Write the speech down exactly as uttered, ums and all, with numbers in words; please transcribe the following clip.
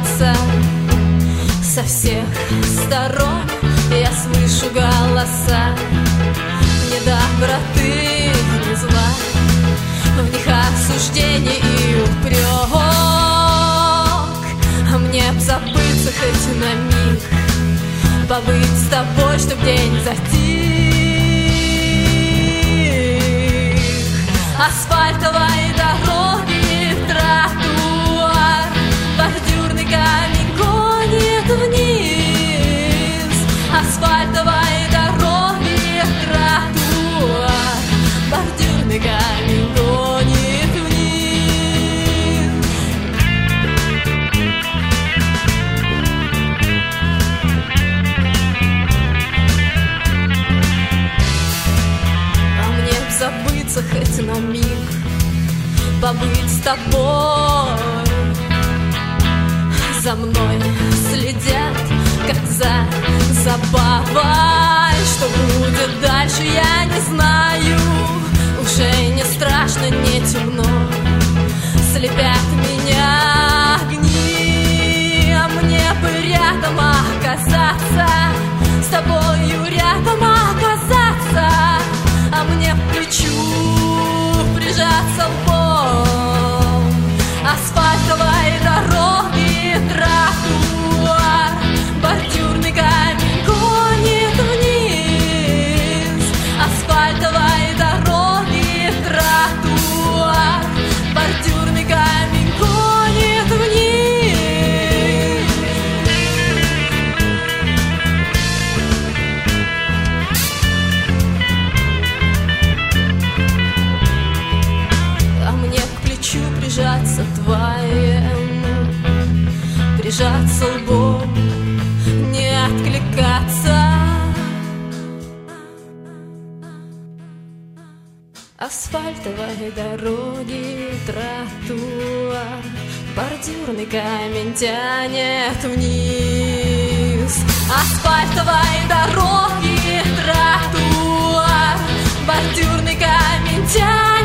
сердца. Со всех сторон я слышу голоса, ни доброты, ни зла, в них осуждение и упрек. А мне б забыться хоть на миг, побыть с тобой, чтоб день затих. Асфальтовой дороги тротуар, бордюрный камень гонит вниз. Асфальтовой дороги тротуар, бордюрный камень гонит вниз. А мне б забыться хоть на миг, побыть с тобой. За мной следят, как за забавой. Что будет дальше, я не знаю. Уже не страшно, не темно, слепят меня огни. А мне бы рядом оказаться, с тобою рядом оказаться. А мне к плечу прижаться лбом. Асфальтовой дороги тротуар, бордюрный камень гонит вниз. Асфальтовой дороги тротуар, бордюрный камень гонит вниз. А мне к плечу прижаться твоему, прижаться лбом, не откликаться. Асфальтовой дороги тротуар, бордюрный камень тянет вниз. Асфальтовой дороги тротуар, бордюрный камень тянет